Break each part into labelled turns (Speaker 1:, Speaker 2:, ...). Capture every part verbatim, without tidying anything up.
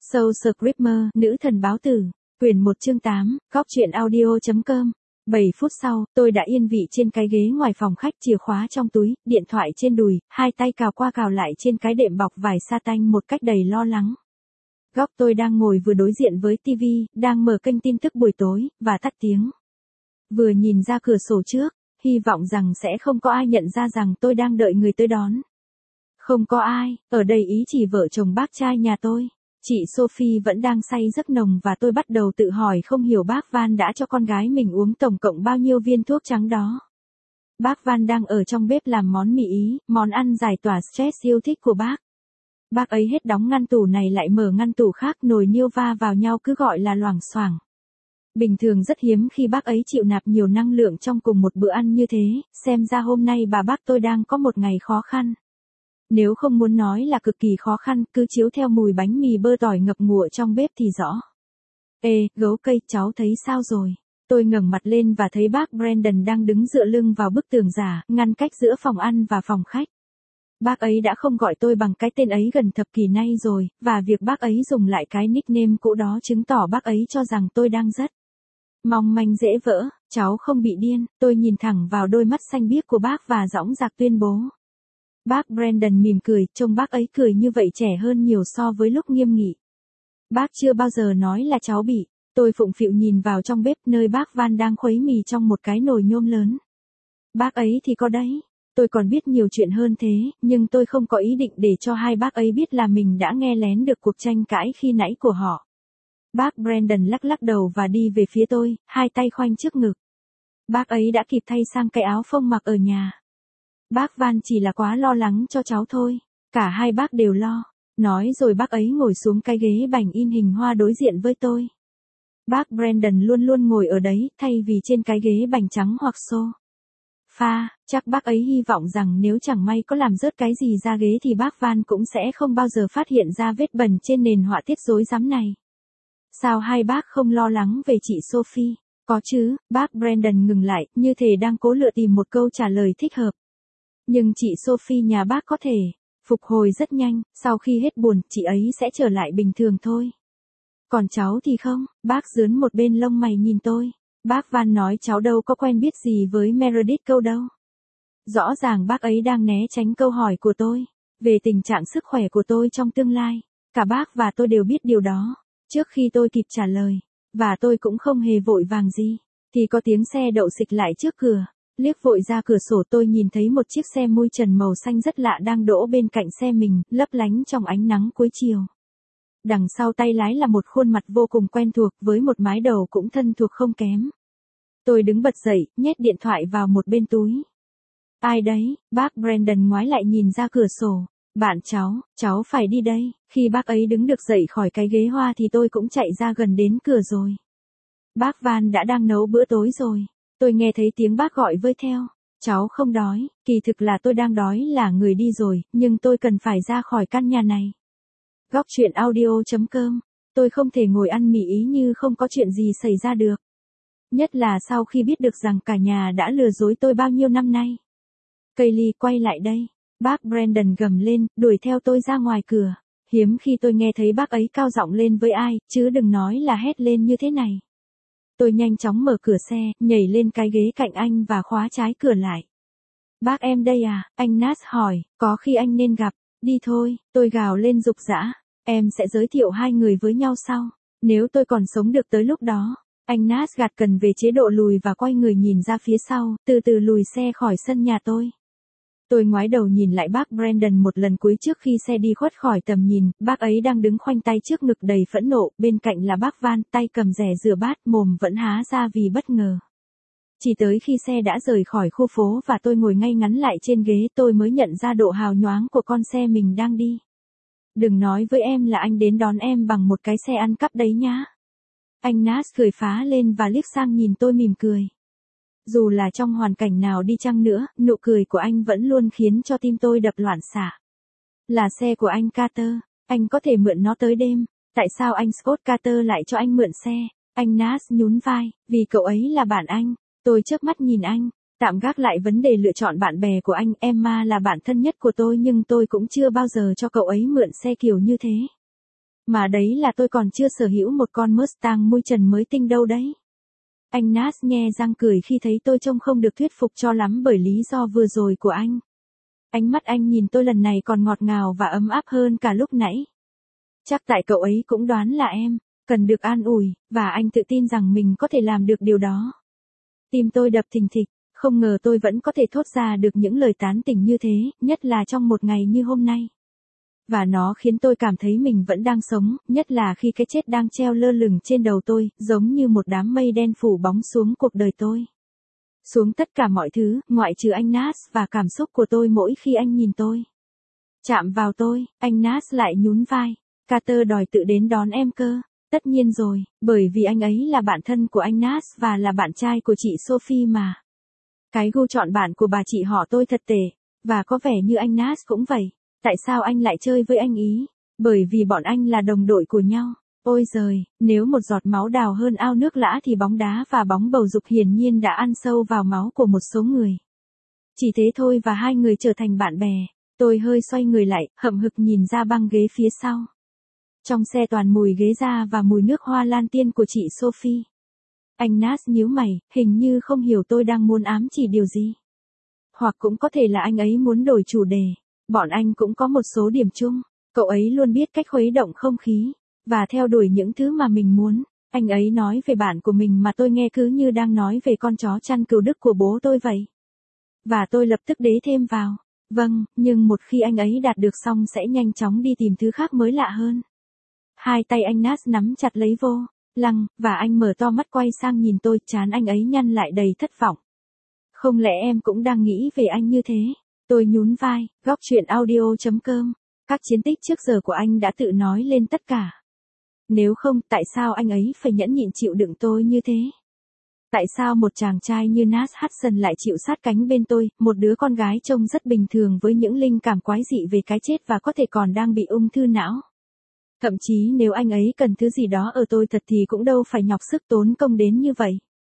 Speaker 1: Soul Screamer, nữ thần báo tử, quyển một chương tám, góc truyện audio.com. bảy phút sau, tôi đã yên vị trên cái ghế ngoài phòng khách, chìa khóa trong túi, điện thoại trên đùi, hai tay cào qua cào lại trên cái đệm bọc vải sa tanh một cách đầy lo lắng. Góc tôi đang ngồi vừa đối diện với tivi, đang mở kênh tin tức buổi tối, và tắt tiếng. Vừa nhìn ra cửa sổ trước, hy vọng rằng sẽ không có ai nhận ra rằng tôi đang đợi người tới đón. Không có ai, ở đây ý chỉ vợ chồng bác trai nhà tôi. Chị Sophie vẫn đang say giấc nồng và tôi bắt đầu tự hỏi không hiểu bác Van đã cho con gái mình uống tổng cộng bao nhiêu viên thuốc trắng đó. Bác Van đang ở trong bếp làm món mì Ý, món ăn giải tỏa stress yêu thích của bác. Bác ấy hết đóng ngăn tủ này lại mở ngăn tủ khác, nồi niêu va vào nhau cứ gọi là loảng xoảng. Bình thường rất hiếm khi bác ấy chịu nạp nhiều năng lượng trong cùng một bữa ăn như thế, xem ra hôm nay bà bác tôi đang có một ngày khó khăn. Nếu không muốn nói là cực kỳ khó khăn, cứ chiếu theo mùi bánh mì bơ tỏi ngập ngụa trong bếp thì rõ. Ê, gấu cây, cháu thấy sao rồi? Tôi ngẩng mặt lên và thấy bác Brandon đang đứng dựa lưng vào bức tường giả, ngăn cách giữa phòng ăn và phòng khách. Bác ấy đã không gọi tôi bằng cái tên ấy gần thập kỷ nay rồi, và việc bác ấy dùng lại cái nickname cũ đó chứng tỏ bác ấy cho rằng tôi đang rất mong manh dễ vỡ. Cháu không bị điên, tôi nhìn thẳng vào đôi mắt xanh biếc của bác và dõng dạc tuyên bố. Bác Brandon mỉm cười, trông bác ấy cười như vậy trẻ hơn nhiều so với lúc nghiêm nghị. Bác chưa bao giờ nói là cháu bị. Tôi phụng phịu nhìn vào trong bếp nơi bác Van đang khuấy mì trong một cái nồi nhôm lớn. Bác ấy thì có đấy. Tôi còn biết nhiều chuyện hơn thế, nhưng tôi không có ý định để cho hai bác ấy biết là mình đã nghe lén được cuộc tranh cãi khi nãy của họ. Bác Brandon lắc lắc đầu và đi về phía tôi, hai tay khoanh trước ngực. Bác ấy đã kịp thay sang cái áo phông mặc ở nhà. Bác Van chỉ là quá lo lắng cho cháu thôi. Cả hai bác đều lo. Nói rồi bác ấy ngồi xuống cái ghế bành in hình hoa đối diện với tôi. Bác Brandon luôn luôn ngồi ở đấy, thay vì trên cái ghế bành trắng hoặc xô pha. Chắc bác ấy hy vọng rằng nếu chẳng may có làm rớt cái gì ra ghế thì bác Van cũng sẽ không bao giờ phát hiện ra vết bẩn trên nền họa tiết rối rắm này. Sao hai bác không lo lắng về chị Sophie? Có chứ, bác Brandon ngừng lại, như thể đang cố lựa tìm một câu trả lời thích hợp. Nhưng chị Sophie nhà bác có thể phục hồi rất nhanh, sau khi hết buồn, chị ấy sẽ trở lại bình thường thôi. Còn cháu thì không, bác dướn một bên lông mày nhìn tôi. Bác Van nói cháu đâu có quen biết gì với Meredith câu đâu. Rõ ràng bác ấy đang né tránh câu hỏi của tôi, về tình trạng sức khỏe của tôi trong tương lai. Cả bác và tôi đều biết điều đó, trước khi tôi kịp trả lời. Và tôi cũng không hề vội vàng gì, thì có tiếng xe đậu xịch lại trước cửa. Liếc vội ra cửa sổ tôi nhìn thấy một chiếc xe mui trần màu xanh rất lạ đang đỗ bên cạnh xe mình, lấp lánh trong ánh nắng cuối chiều. Đằng sau tay lái là một khuôn mặt vô cùng quen thuộc với một mái đầu cũng thân thuộc không kém. Tôi đứng bật dậy, nhét điện thoại vào một bên túi. Ai đấy? Bác Brandon ngoái lại nhìn ra cửa sổ. Bạn cháu, cháu phải đi đây. Khi bác ấy đứng được dậy khỏi cái ghế hoa thì tôi cũng chạy ra gần đến cửa rồi. Bác Van đã đang nấu bữa tối rồi. Tôi nghe thấy tiếng bác gọi với theo. Cháu không đói, kỳ thực là tôi đang đói là người đi rồi, nhưng tôi cần phải ra khỏi căn nhà này. Góc truyện audio.com. Tôi không thể ngồi ăn mì Ý như không có chuyện gì xảy ra được. Nhất là sau khi biết được rằng cả nhà đã lừa dối tôi bao nhiêu năm nay. Kaylee, quay lại đây. Bác Brandon gầm lên, đuổi theo tôi ra ngoài cửa. Hiếm khi tôi nghe thấy bác ấy cao giọng lên với ai, chứ đừng nói là hét lên như thế này. Tôi nhanh chóng mở cửa xe, nhảy lên cái ghế cạnh anh và khóa trái cửa lại. Bác em đây à? Anh Nas hỏi, có khi anh nên gặp. Đi thôi, tôi gào lên rục rã. Em sẽ giới thiệu hai người với nhau sau. Nếu tôi còn sống được tới lúc đó. Anh Nas gạt cần về chế độ lùi và quay người nhìn ra phía sau, từ từ lùi xe khỏi sân nhà tôi. Tôi ngoái đầu nhìn lại bác Brandon một lần cuối trước khi xe đi khuất khỏi tầm nhìn. Bác ấy đang đứng khoanh tay trước ngực đầy phẫn nộ, bên cạnh là bác Van, tay cầm rẻ rửa bát, mồm vẫn há ra vì bất ngờ. Chỉ tới khi xe đã rời khỏi khu phố và tôi ngồi ngay ngắn lại trên ghế, tôi mới nhận ra độ hào nhoáng của con xe mình đang đi. Đừng nói với em là anh đến đón em bằng một cái xe ăn cắp đấy nhá. Anh Nas cười phá lên và liếc sang nhìn tôi mỉm cười. Dù là trong hoàn cảnh nào đi chăng nữa, nụ cười của anh vẫn luôn khiến cho tim tôi đập loạn xạ. Là xe của anh Carter, anh có thể mượn nó tới đêm. Tại sao anh Scott Carter lại cho anh mượn xe? Anh Nas nhún vai, vì cậu ấy là bạn anh. Tôi chớp mắt nhìn anh, tạm gác lại vấn đề lựa chọn bạn bè của anh. Emma là bạn thân nhất của tôi nhưng tôi cũng chưa bao giờ cho cậu ấy mượn xe kiểu như thế. Mà đấy là tôi còn chưa sở hữu một con Mustang mui trần mới tinh đâu đấy. Anh Nas nhe răng cười khi thấy tôi trông không được thuyết phục cho lắm bởi lý do vừa rồi của anh. Ánh mắt anh nhìn tôi lần này còn ngọt ngào và ấm áp hơn cả lúc nãy. Chắc tại cậu ấy cũng đoán là em cần được an ủi, và anh tự tin rằng mình có thể làm được điều đó. Tim tôi đập thình thịch, không ngờ tôi vẫn có thể thốt ra được những lời tán tỉnh như thế, nhất là trong một ngày như hôm nay. Và nó khiến tôi cảm thấy mình vẫn đang sống, nhất là khi cái chết đang treo lơ lửng trên đầu tôi, giống như một đám mây đen phủ bóng xuống cuộc đời tôi. Xuống tất cả mọi thứ, ngoại trừ anh Nas và cảm xúc của tôi mỗi khi anh nhìn tôi. Chạm vào tôi, anh Nas lại nhún vai. Carter đòi tự đến đón em cơ. Tất nhiên rồi, bởi vì anh ấy là bạn thân của anh Nas và là bạn trai của chị Sophie mà. Cái gu chọn bạn của bà chị họ tôi thật tệ, và có vẻ như anh Nas cũng vậy. Tại sao anh lại chơi với anh ý? Bởi vì bọn anh là đồng đội của nhau. Ôi giời, nếu một giọt máu đào hơn ao nước lã thì bóng đá và bóng bầu dục hiển nhiên đã ăn sâu vào máu của một số người. Chỉ thế thôi và hai người trở thành bạn bè. Tôi hơi xoay người lại, hậm hực nhìn ra băng ghế phía sau. Trong xe toàn mùi ghế da và mùi nước hoa lan tiên của chị Sophie. Anh Nas nhíu mày, hình như không hiểu tôi đang muốn ám chỉ điều gì. Hoặc cũng có thể là anh ấy muốn đổi chủ đề. Bọn anh cũng có một số điểm chung. Cậu ấy luôn biết cách khuấy động không khí, và theo đuổi những thứ mà mình muốn. Anh ấy nói về bạn của mình mà tôi nghe cứ như đang nói về con chó chăn cừu đức của bố tôi vậy. Và tôi lập tức đế thêm vào. Vâng, nhưng một khi anh ấy đạt được xong sẽ nhanh chóng đi tìm thứ khác mới lạ hơn. Hai tay anh Nas nắm chặt lấy vô lăng, và anh mở to mắt quay sang nhìn tôi, trán anh ấy nhăn lại đầy thất vọng. Không lẽ em cũng đang nghĩ về anh như thế? Tôi nhún vai, góc chuyện audio chấm com. Các chiến tích trước giờ của anh đã tự nói lên tất cả. Nếu không, tại sao anh ấy phải nhẫn nhịn chịu đựng tôi như thế? Tại sao một chàng trai như Nas Hudson lại chịu sát cánh bên tôi, một đứa con gái trông rất bình thường với những linh cảm quái dị về cái chết và có thể còn đang bị ung thư não? Thậm chí nếu anh ấy cần thứ gì đó ở tôi thật thì cũng đâu phải nhọc sức tốn công đến như vậy.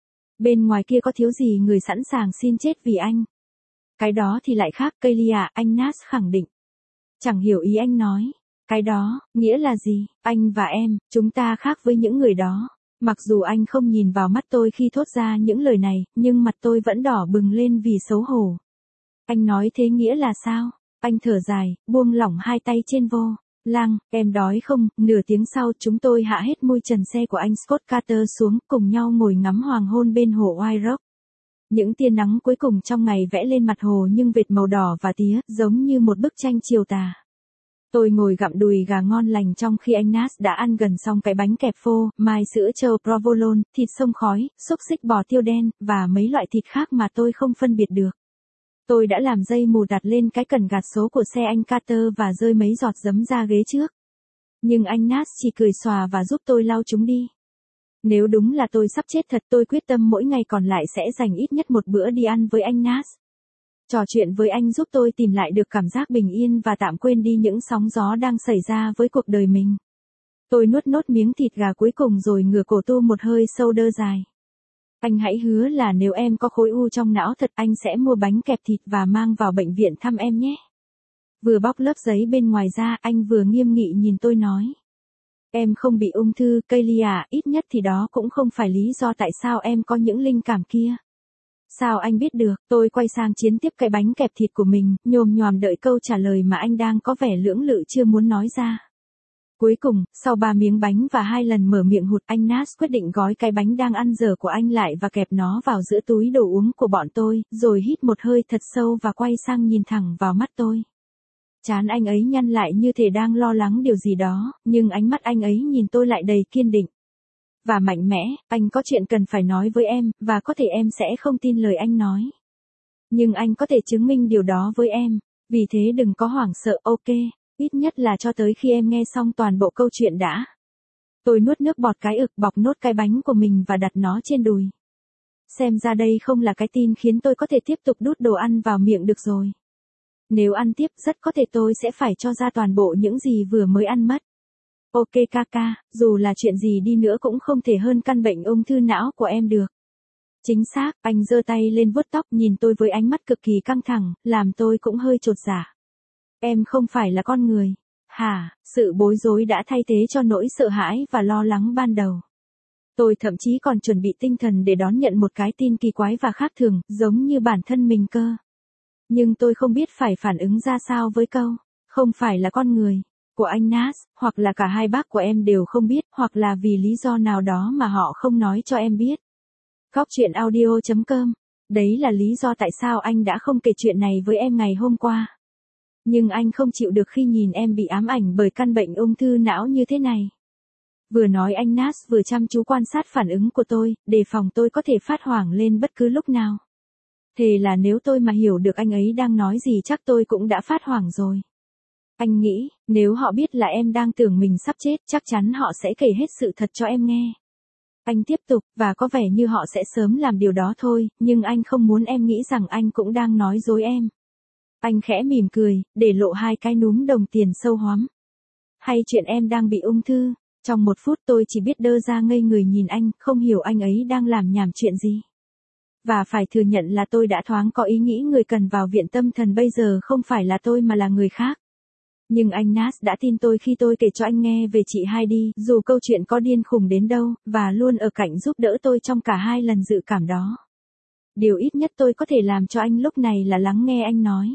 Speaker 1: Bên ngoài kia có thiếu gì người sẵn sàng xin chết vì anh. Cái đó thì lại khác, Kaylee à, anh Nas khẳng định. Chẳng hiểu ý anh nói. Cái đó, nghĩa là gì? Anh và em, chúng ta khác với những người đó. Mặc dù anh không nhìn vào mắt tôi khi thốt ra những lời này, nhưng mặt tôi vẫn đỏ bừng lên vì xấu hổ. Anh nói thế nghĩa là sao? Anh thở dài, buông lỏng hai tay trên vô lăng, em đói không? Nửa tiếng sau chúng tôi hạ hết mui trần xe của anh Scott Carter xuống, cùng nhau ngồi ngắm hoàng hôn bên hồ White Rock. Những tia nắng cuối cùng trong ngày vẽ lên mặt hồ nhưng vệt màu đỏ và tía, giống như một bức tranh chiều tà. Tôi ngồi gặm đùi gà ngon lành trong khi anh Nas đã ăn gần xong cái bánh kẹp phô, mai sữa trâu provolone, thịt sông khói, xúc xích bò tiêu đen, và mấy loại thịt khác mà tôi không phân biệt được. Tôi đã làm dây mù đặt lên cái cần gạt số của xe anh Carter và rơi mấy giọt giấm ra ghế trước. Nhưng anh Nas chỉ cười xòa và giúp tôi lau chúng đi. Nếu đúng là tôi sắp chết thật, tôi quyết tâm mỗi ngày còn lại sẽ dành ít nhất một bữa đi ăn với anh Nas. Trò chuyện với anh giúp tôi tìm lại được cảm giác bình yên và tạm quên đi những sóng gió đang xảy ra với cuộc đời mình. Tôi nuốt nốt miếng thịt gà cuối cùng rồi ngửa cổ tu một hơi sâu đơ dài. Anh hãy hứa là nếu em có khối u trong não thật, anh sẽ mua bánh kẹp thịt và mang vào bệnh viện thăm em nhé. Vừa bóc lớp giấy bên ngoài ra, anh vừa nghiêm nghị nhìn tôi nói. Em không bị ung thư, Kaylee à, ít nhất thì đó cũng không phải lý do tại sao em có những linh cảm kia. Sao anh biết được? Tôi quay sang chiến tiếp cái bánh kẹp thịt của mình, nhồm nhòm đợi câu trả lời mà anh đang có vẻ lưỡng lự chưa muốn nói ra. Cuối cùng, sau ba miếng bánh và hai lần mở miệng hụt, anh Nas quyết định gói cái bánh đang ăn dở của anh lại và kẹp nó vào giữa túi đồ uống của bọn tôi, rồi hít một hơi thật sâu và quay sang nhìn thẳng vào mắt tôi. Trán anh ấy nhăn lại như thể đang lo lắng điều gì đó, nhưng ánh mắt anh ấy nhìn tôi lại đầy kiên định và mạnh mẽ. Anh có chuyện cần phải nói với em, và có thể em sẽ không tin lời anh nói. Nhưng anh có thể chứng minh điều đó với em, vì thế đừng có hoảng sợ, ok, ít nhất là cho tới khi em nghe xong toàn bộ câu chuyện đã. Tôi nuốt nước bọt cái ực, bọc nốt cái bánh của mình và đặt nó trên đùi. Xem ra đây không là cái tin khiến tôi có thể tiếp tục đút đồ ăn vào miệng được rồi. Nếu ăn tiếp, rất có thể tôi sẽ phải cho ra toàn bộ những gì vừa mới ăn mất. Ok Kaka, dù là chuyện gì đi nữa cũng không thể hơn căn bệnh ung thư não của em được. Chính xác, anh giơ tay lên vuốt tóc nhìn tôi với ánh mắt cực kỳ căng thẳng, làm tôi cũng hơi chột dạ. Em không phải là con người. Hả, sự bối rối đã thay thế cho nỗi sợ hãi và lo lắng ban đầu. Tôi thậm chí còn chuẩn bị tinh thần để đón nhận một cái tin kỳ quái và khác thường, giống như bản thân mình cơ. Nhưng tôi không biết phải phản ứng ra sao với câu, không phải là con người, của anh Nas, hoặc là cả hai bác của em đều không biết, hoặc là vì lý do nào đó mà họ không nói cho em biết. Góc chuyện audio chấm com. Đấy là lý do tại sao anh đã không kể chuyện này với em ngày hôm qua. Nhưng anh không chịu được khi nhìn em bị ám ảnh bởi căn bệnh ung thư não như thế này. Vừa nói anh Nas vừa chăm chú quan sát phản ứng của tôi, đề phòng tôi có thể phát hoảng lên bất cứ lúc nào. Thề là nếu tôi mà hiểu được anh ấy đang nói gì chắc tôi cũng đã phát hoảng rồi. Anh nghĩ, nếu họ biết là em đang tưởng mình sắp chết, chắc chắn họ sẽ kể hết sự thật cho em nghe. Anh tiếp tục, và có vẻ như họ sẽ sớm làm điều đó thôi, nhưng anh không muốn em nghĩ rằng anh cũng đang nói dối em. Anh khẽ mỉm cười, để lộ hai cái núm đồng tiền sâu hoắm. Hay chuyện em đang bị ung thư. Trong một phút tôi chỉ biết đơ ra ngây người nhìn anh, không hiểu anh ấy đang làm nhảm chuyện gì. Và phải thừa nhận là tôi đã thoáng có ý nghĩ người cần vào viện tâm thần bây giờ không phải là tôi mà là người khác. Nhưng anh Nas đã tin tôi khi tôi kể cho anh nghe về chị Heidi, dù câu chuyện có điên khùng đến đâu, và luôn ở cạnh giúp đỡ tôi trong cả hai lần dự cảm đó. Điều ít nhất tôi có thể làm cho anh lúc này là lắng nghe anh nói.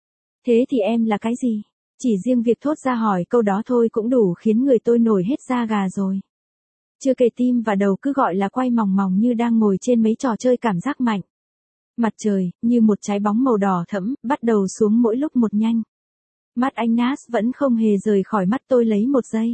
Speaker 1: Thế thì em là cái gì? Chỉ riêng việc thốt ra hỏi câu đó thôi cũng đủ khiến người tôi nổi hết da gà rồi. Chưa kể tim và đầu cứ gọi là quay mòng mòng như đang ngồi trên mấy trò chơi cảm giác mạnh. Mặt trời, như một trái bóng màu đỏ thẫm, bắt đầu xuống mỗi lúc một nhanh. Mắt anh Nas vẫn không hề rời khỏi mắt tôi lấy một giây.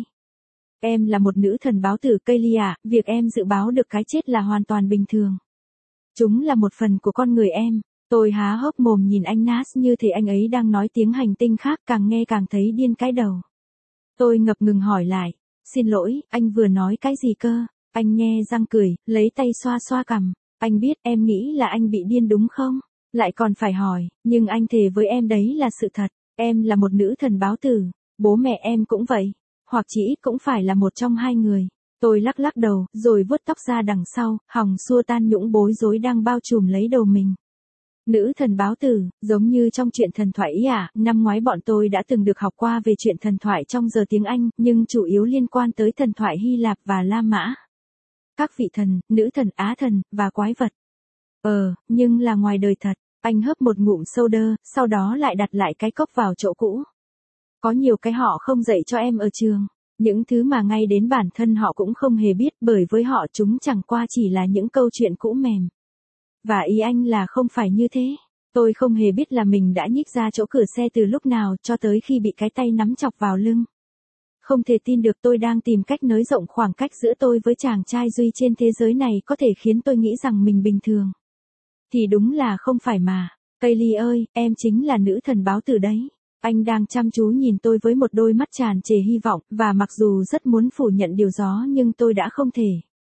Speaker 1: Em là một nữ thần báo tử Kaylee à, việc em dự báo được cái chết là hoàn toàn bình thường. Chúng là một phần của con người em. Tôi há hốc mồm nhìn anh Nas như thể anh ấy đang nói tiếng hành tinh khác, càng nghe càng thấy điên cái đầu. Tôi ngập ngừng hỏi lại, xin lỗi, anh vừa nói cái gì cơ? Anh nhe răng cười, lấy tay xoa xoa cằm. Anh biết em nghĩ là anh bị điên đúng không? Lại còn phải hỏi, nhưng anh thề với em đấy là sự thật. Em là một nữ thần báo tử, bố mẹ em cũng vậy, hoặc chỉ ít cũng phải là một trong hai người. Tôi lắc lắc đầu, rồi vuốt tóc ra đằng sau, hòng xua tan nhũng bối rối đang bao trùm lấy đầu mình. Nữ thần báo tử, giống như trong chuyện thần thoại ý à, năm ngoái bọn tôi đã từng được học qua về chuyện thần thoại trong giờ tiếng Anh, nhưng chủ yếu liên quan tới thần thoại Hy Lạp và La Mã. Các vị thần, nữ thần, á thần, và quái vật. Ờ, nhưng là ngoài đời thật. Anh hớp một ngụm soda, sau đó lại đặt lại cái cốc vào chỗ cũ. Có nhiều cái họ không dạy cho em ở trường. Những thứ mà ngay đến bản thân họ cũng không hề biết, bởi với họ chúng chẳng qua chỉ là những câu chuyện cũ mềm. Và ý anh là không phải như thế. Tôi không hề biết là mình đã nhích ra chỗ cửa xe từ lúc nào cho tới khi bị cái tay nắm chọc vào lưng. Không thể tin được tôi đang tìm cách nới rộng khoảng cách giữa tôi với chàng trai duy trên thế giới này có thể khiến tôi nghĩ rằng mình bình thường. Thì đúng là không phải mà. Kaylee ơi, em chính là nữ thần báo tử đấy. Anh đang chăm chú nhìn tôi với một đôi mắt tràn trề hy vọng, và mặc dù rất muốn phủ nhận điều đó nhưng tôi đã không thể.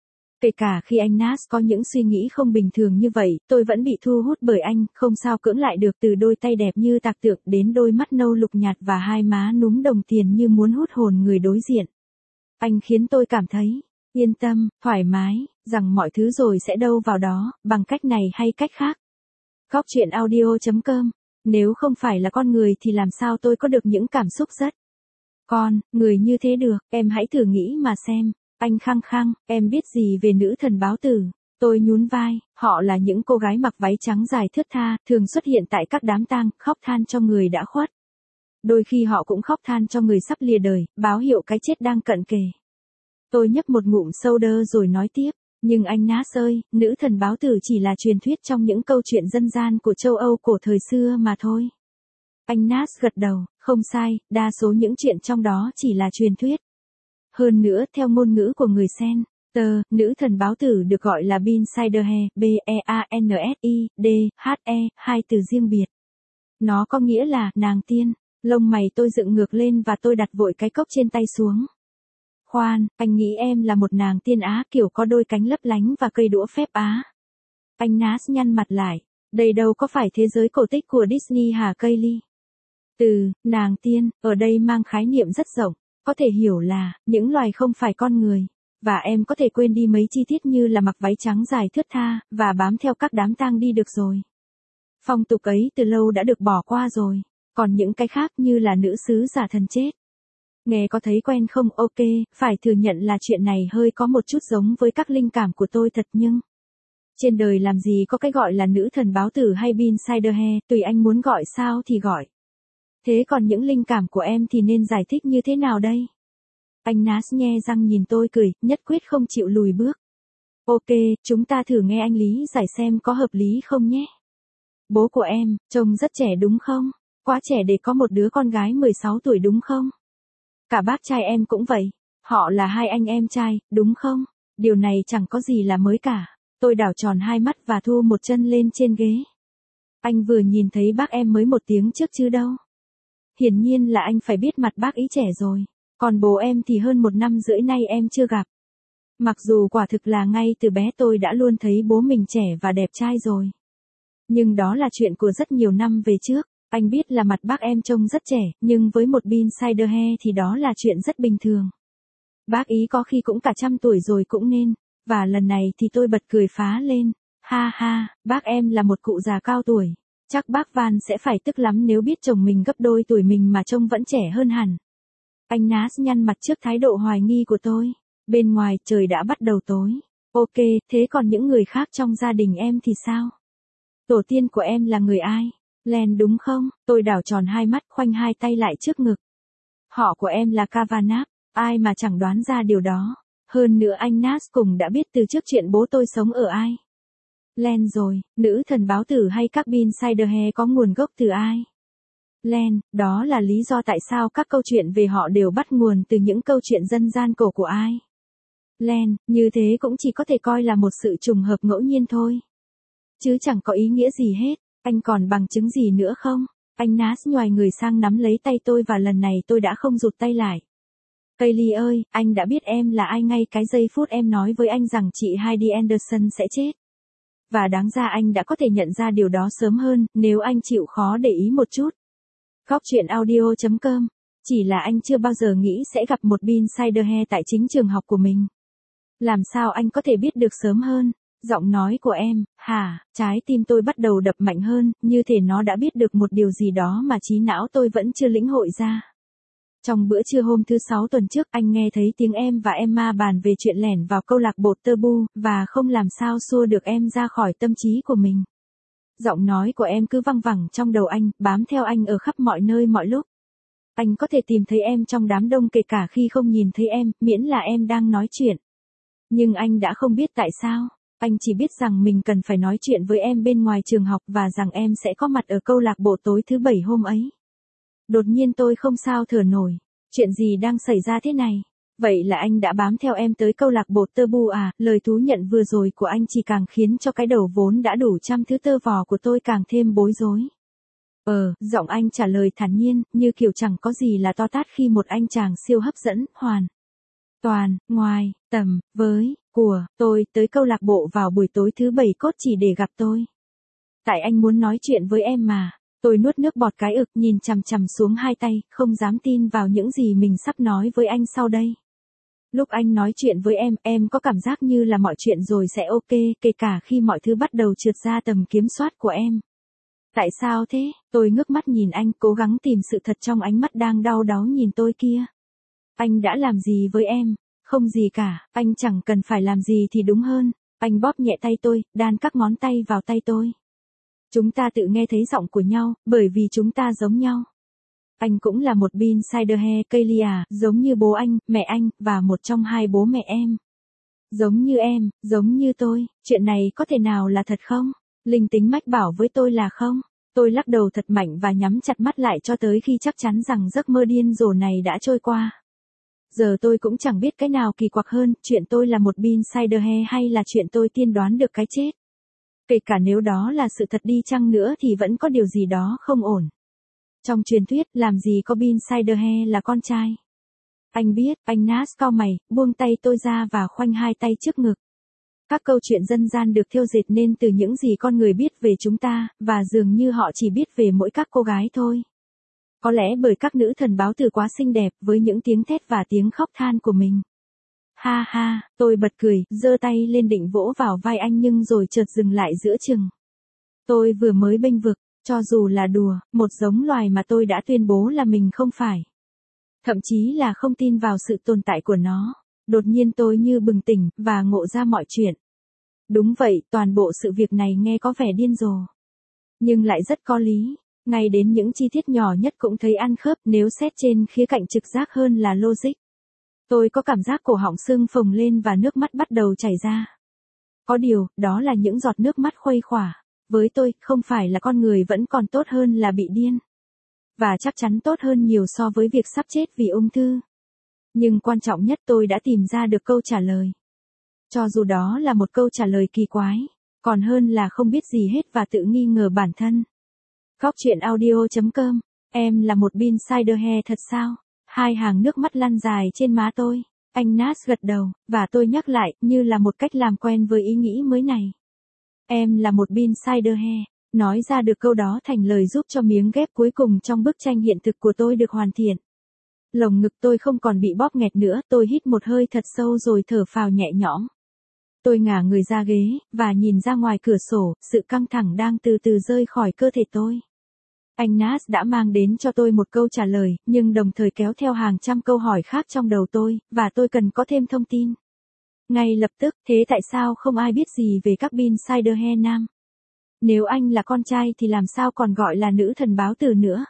Speaker 1: Kể cả khi anh Nas có những suy nghĩ không bình thường như vậy, tôi vẫn bị thu hút bởi anh, không sao cưỡng lại được, từ đôi tay đẹp như tạc tượng đến đôi mắt nâu lục nhạt và hai má núm đồng tiền như muốn hút hồn người đối diện. Anh khiến tôi cảm thấy yên tâm, thoải mái, rằng mọi thứ rồi sẽ đâu vào đó, bằng cách này hay cách khác. Góc chuyện audio chấm com. Nếu không phải là con người thì làm sao tôi có được những cảm xúc rất con, người như thế được, em hãy thử nghĩ mà xem. Anh khăng khăng, em biết gì về nữ thần báo tử? Tôi nhún vai, họ là những cô gái mặc váy trắng dài thướt tha, thường xuất hiện tại các đám tang, khóc than cho người đã khuất. Đôi khi họ cũng khóc than cho người sắp lìa đời, báo hiệu cái chết đang cận kề. Tôi nhấp một ngụm soda rồi nói tiếp, nhưng anh Nas ơi, nữ thần báo tử chỉ là truyền thuyết trong những câu chuyện dân gian của châu Âu cổ thời xưa mà thôi. Anh Nas gật đầu, không sai, đa số những chuyện trong đó chỉ là truyền thuyết. Hơn nữa, theo ngôn ngữ của người Sen, tờ, nữ thần báo tử được gọi là Binsidehe, B E A N S I D H E, hai từ riêng biệt. Nó có nghĩa là nàng tiên. Lông mày tôi dựng ngược lên và tôi đặt vội cái cốc trên tay xuống. Khoan, anh nghĩ em là một nàng tiên Á kiểu có đôi cánh lấp lánh và cây đũa phép Á. Anh Nas nhăn mặt lại, đây đâu có phải thế giới cổ tích của Disney hả Kaylee? Từ, nàng tiên, ở đây mang khái niệm rất rộng, có thể hiểu là, những loài không phải con người. Và em có thể quên đi mấy chi tiết như là mặc váy trắng dài thướt tha, và bám theo các đám tang đi được rồi. Phong tục ấy từ lâu đã được bỏ qua rồi, còn những cái khác như là nữ sứ giả thần chết. Nghe có thấy quen không? Ok, phải thừa nhận là chuyện này hơi có một chút giống với các linh cảm của tôi thật nhưng... Trên đời làm gì có cái gọi là nữ thần báo tử hay Insider Hair, tùy anh muốn gọi sao thì gọi. Thế còn những linh cảm của em thì nên giải thích như thế nào đây? Anh Nas nhe răng nhìn tôi cười, nhất quyết không chịu lùi bước. Ok, chúng ta thử nghe anh lý giải xem có hợp lý không nhé. Bố của em, trông rất trẻ đúng không? Quá trẻ để có một đứa con gái mười sáu tuổi đúng không? Cả bác trai em cũng vậy. Họ là hai anh em trai, đúng không? Điều này chẳng có gì là mới cả. Tôi đảo tròn hai mắt và thu một chân lên trên ghế. Anh vừa nhìn thấy bác em mới một tiếng trước chứ đâu. Hiển nhiên là anh phải biết mặt bác ý trẻ rồi. Còn bố em thì hơn một năm rưỡi nay em chưa gặp. Mặc dù quả thực là ngay từ bé tôi đã luôn thấy bố mình trẻ và đẹp trai rồi. Nhưng đó là chuyện của rất nhiều năm về trước. Anh biết là mặt bác em trông rất trẻ, nhưng với một Insider Hair thì đó là chuyện rất bình thường. Bác ý có khi cũng cả trăm tuổi rồi cũng nên. Và lần này thì tôi bật cười phá lên. Ha ha, bác em là một cụ già cao tuổi. Chắc bác Van sẽ phải tức lắm nếu biết chồng mình gấp đôi tuổi mình mà trông vẫn trẻ hơn hẳn. Anh Nas nhăn mặt trước thái độ hoài nghi của tôi. Bên ngoài trời đã bắt đầu tối. Ok, thế còn những người khác trong gia đình em thì sao? Tổ tiên của em là người ai? Len đúng không? Tôi đảo tròn hai mắt khoanh hai tay lại trước ngực. Họ của em là Kavanagh, ai mà chẳng đoán ra điều đó. Hơn nữa anh Nas cùng đã biết từ trước chuyện bố tôi sống ở ai. Len rồi, nữ thần báo tử hay các Insider Hair có nguồn gốc từ ai? Len, đó là lý do tại sao các câu chuyện về họ đều bắt nguồn từ những câu chuyện dân gian cổ của ai. Len, như thế cũng chỉ có thể coi là một sự trùng hợp ngẫu nhiên thôi. Chứ chẳng có ý nghĩa gì hết, anh còn bằng chứng gì nữa không? Anh Nas nhoài người sang nắm lấy tay tôi và lần này tôi đã không rụt tay lại. Kaylee ơi, anh đã biết em là ai ngay cái giây phút em nói với anh rằng chị Heidi Anderson sẽ chết. Và đáng ra anh đã có thể nhận ra điều đó sớm hơn, nếu anh chịu khó để ý một chút. Góc truyện audio chấm com. Chỉ là anh chưa bao giờ nghĩ sẽ gặp một Insider Hair tại chính trường học của mình. Làm sao anh có thể biết được sớm hơn? Giọng nói của em, hả, trái tim tôi bắt đầu đập mạnh hơn, như thể nó đã biết được một điều gì đó mà trí não tôi vẫn chưa lĩnh hội ra. Trong bữa trưa hôm thứ sáu tuần trước, anh nghe thấy tiếng em và Emma bàn về chuyện lẻn vào câu lạc bộ Tabu, và không làm sao xua được em ra khỏi tâm trí của mình. Giọng nói của em cứ văng vẳng trong đầu anh, bám theo anh ở khắp mọi nơi mọi lúc. Anh có thể tìm thấy em trong đám đông kể cả khi không nhìn thấy em, miễn là em đang nói chuyện. Nhưng anh đã không biết tại sao. Anh chỉ biết rằng mình cần phải nói chuyện với em bên ngoài trường học và rằng em sẽ có mặt ở câu lạc bộ tối thứ bảy hôm ấy. Đột nhiên tôi không sao thở nổi. Chuyện gì đang xảy ra thế này? Vậy là anh đã bám theo em tới câu lạc bộ Tabu à? Lời thú nhận vừa rồi của anh chỉ càng khiến cho cái đầu vốn đã đủ trăm thứ tơ vò của tôi càng thêm bối rối. Ờ, giọng anh trả lời thản nhiên, như kiểu chẳng có gì là to tát khi một anh chàng siêu hấp dẫn, hoàn toàn, ngoài, tầm, với, của, tôi, tới câu lạc bộ vào buổi tối thứ bảy cốt chỉ để gặp tôi. Tại anh muốn nói chuyện với em mà. Tôi nuốt nước bọt cái ực nhìn chằm chằm xuống hai tay, không dám tin vào những gì mình sắp nói với anh sau đây. Lúc anh nói chuyện với em, em có cảm giác như là mọi chuyện rồi sẽ ok, kể cả khi mọi thứ bắt đầu trượt ra tầm kiểm soát của em. Tại sao thế? Tôi ngước mắt nhìn anh, cố gắng tìm sự thật trong ánh mắt đang đau đáu nhìn tôi kia. Anh đã làm gì với em? Không gì cả, anh chẳng cần phải làm gì thì đúng hơn. Anh bóp nhẹ tay tôi, đan các ngón tay vào tay tôi. Chúng ta tự nghe thấy giọng của nhau, bởi vì chúng ta giống nhau. Anh cũng là một Insider Hair, Kaylee à, giống như bố anh, mẹ anh, và một trong hai bố mẹ em. Giống như em, giống như tôi, chuyện này có thể nào là thật không? Linh tính mách bảo với tôi là không. Tôi lắc đầu thật mạnh và nhắm chặt mắt lại cho tới khi chắc chắn rằng giấc mơ điên rồ này đã trôi qua. Giờ tôi cũng chẳng biết cái nào kỳ quặc hơn, chuyện tôi là một Insider Hair hay là chuyện tôi tiên đoán được cái chết. Kể cả nếu đó là sự thật đi chăng nữa thì vẫn có điều gì đó không ổn. Trong truyền thuyết, làm gì có Insider Hair là con trai. Anh biết, anh Nas cau mày, buông tay tôi ra và khoanh hai tay trước ngực. Các câu chuyện dân gian được thêu dệt nên từ những gì con người biết về chúng ta, và dường như họ chỉ biết về mỗi các cô gái thôi. Có lẽ bởi các nữ thần báo tử quá xinh đẹp với những tiếng thét và tiếng khóc than của mình. Ha ha, tôi bật cười, giơ tay lên định vỗ vào vai anh nhưng rồi chợt dừng lại giữa chừng. Tôi vừa mới bênh vực, cho dù là đùa, một giống loài mà tôi đã tuyên bố là mình không phải. Thậm chí là không tin vào sự tồn tại của nó. Đột nhiên tôi như bừng tỉnh, và ngộ ra mọi chuyện. Đúng vậy, toàn bộ sự việc này nghe có vẻ điên rồ. Nhưng lại rất có lý. Ngay đến những chi tiết nhỏ nhất cũng thấy ăn khớp nếu xét trên khía cạnh trực giác hơn là logic. Tôi có cảm giác cổ họng sưng phồng lên và nước mắt bắt đầu chảy ra. Có điều, đó là những giọt nước mắt khuây khỏa. Với tôi, không phải là con người vẫn còn tốt hơn là bị điên. Và chắc chắn tốt hơn nhiều so với việc sắp chết vì ung thư. Nhưng quan trọng nhất tôi đã tìm ra được câu trả lời. Cho dù đó là một câu trả lời kỳ quái, còn hơn là không biết gì hết và tự nghi ngờ bản thân. Góc truyện audio chấm com. Em là một bin Ciderhe thật sao? Hai hàng nước mắt lăn dài trên má tôi. Anh Nas gật đầu, và tôi nhắc lại, như là một cách làm quen với ý nghĩ mới này. Em là một bin Ciderhe. Nói ra được câu đó thành lời giúp cho miếng ghép cuối cùng trong bức tranh hiện thực của tôi được hoàn thiện. Lồng ngực tôi không còn bị bóp nghẹt nữa, tôi hít một hơi thật sâu rồi thở phào nhẹ nhõm. Tôi ngả người ra ghế, và nhìn ra ngoài cửa sổ, sự căng thẳng đang từ từ rơi khỏi cơ thể tôi. Anh Nas đã mang đến cho tôi một câu trả lời, nhưng đồng thời kéo theo hàng trăm câu hỏi khác trong đầu tôi, và tôi cần có thêm thông tin. Ngay lập tức, thế tại sao không ai biết gì về các bin Ciderhe nam? Nếu anh là con trai thì làm sao còn gọi là nữ thần báo tử nữa?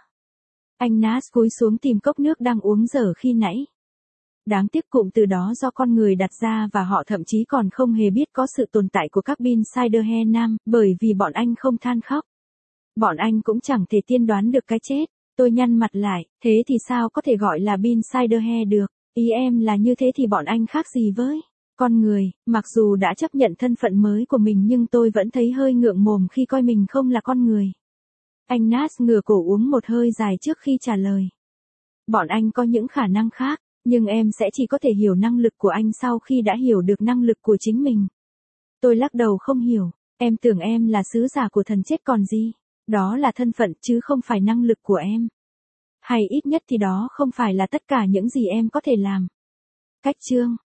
Speaker 1: Anh Nas cúi xuống tìm cốc nước đang uống dở khi nãy. Đáng tiếc cụm từ đó do con người đặt ra và họ thậm chí còn không hề biết có sự tồn tại của các bin Ciderhe nam, bởi vì bọn anh không than khóc. Bọn anh cũng chẳng thể tiên đoán được cái chết. Tôi nhăn mặt lại, thế thì sao có thể gọi là bin Ciderhe được? Ý em là như thế thì bọn anh khác gì với con người? Mặc dù đã chấp nhận thân phận mới của mình nhưng tôi vẫn thấy hơi ngượng mồm khi coi mình không là con người. Anh Nas ngửa cổ uống một hơi dài trước khi trả lời. Bọn anh có những khả năng khác, nhưng em sẽ chỉ có thể hiểu năng lực của anh sau khi đã hiểu được năng lực của chính mình. Tôi lắc đầu không hiểu, em tưởng em là sứ giả của thần chết còn gì? Đó là thân phận chứ không phải năng lực của em. Hay ít nhất thì đó không phải là tất cả những gì em có thể làm. Cách chương